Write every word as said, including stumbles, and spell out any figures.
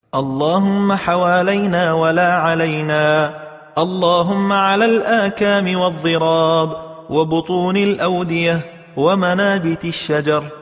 اللهم حوالينا ولا علينا، اللهم على الآكام والضراب وبطون الأودية ومنابت الشجر